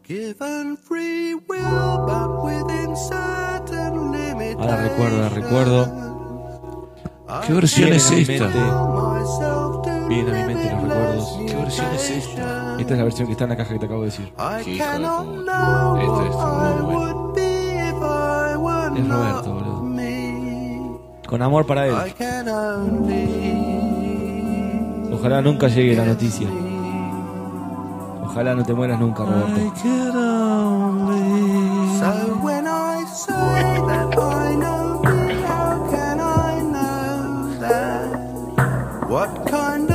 Ahora recuerdo. ¿Qué versión es esta? Vienen a mi mente los recuerdos. ¿Qué versión es esta? Esta es la versión que está en la caja que te acabo de decir. Qué hijo de puta. Esta es muy buena. Es Roberto, boludo. Con amor para él. Ojalá nunca llegue la noticia. Ojalá no te mueras nunca, Roberto. What kind of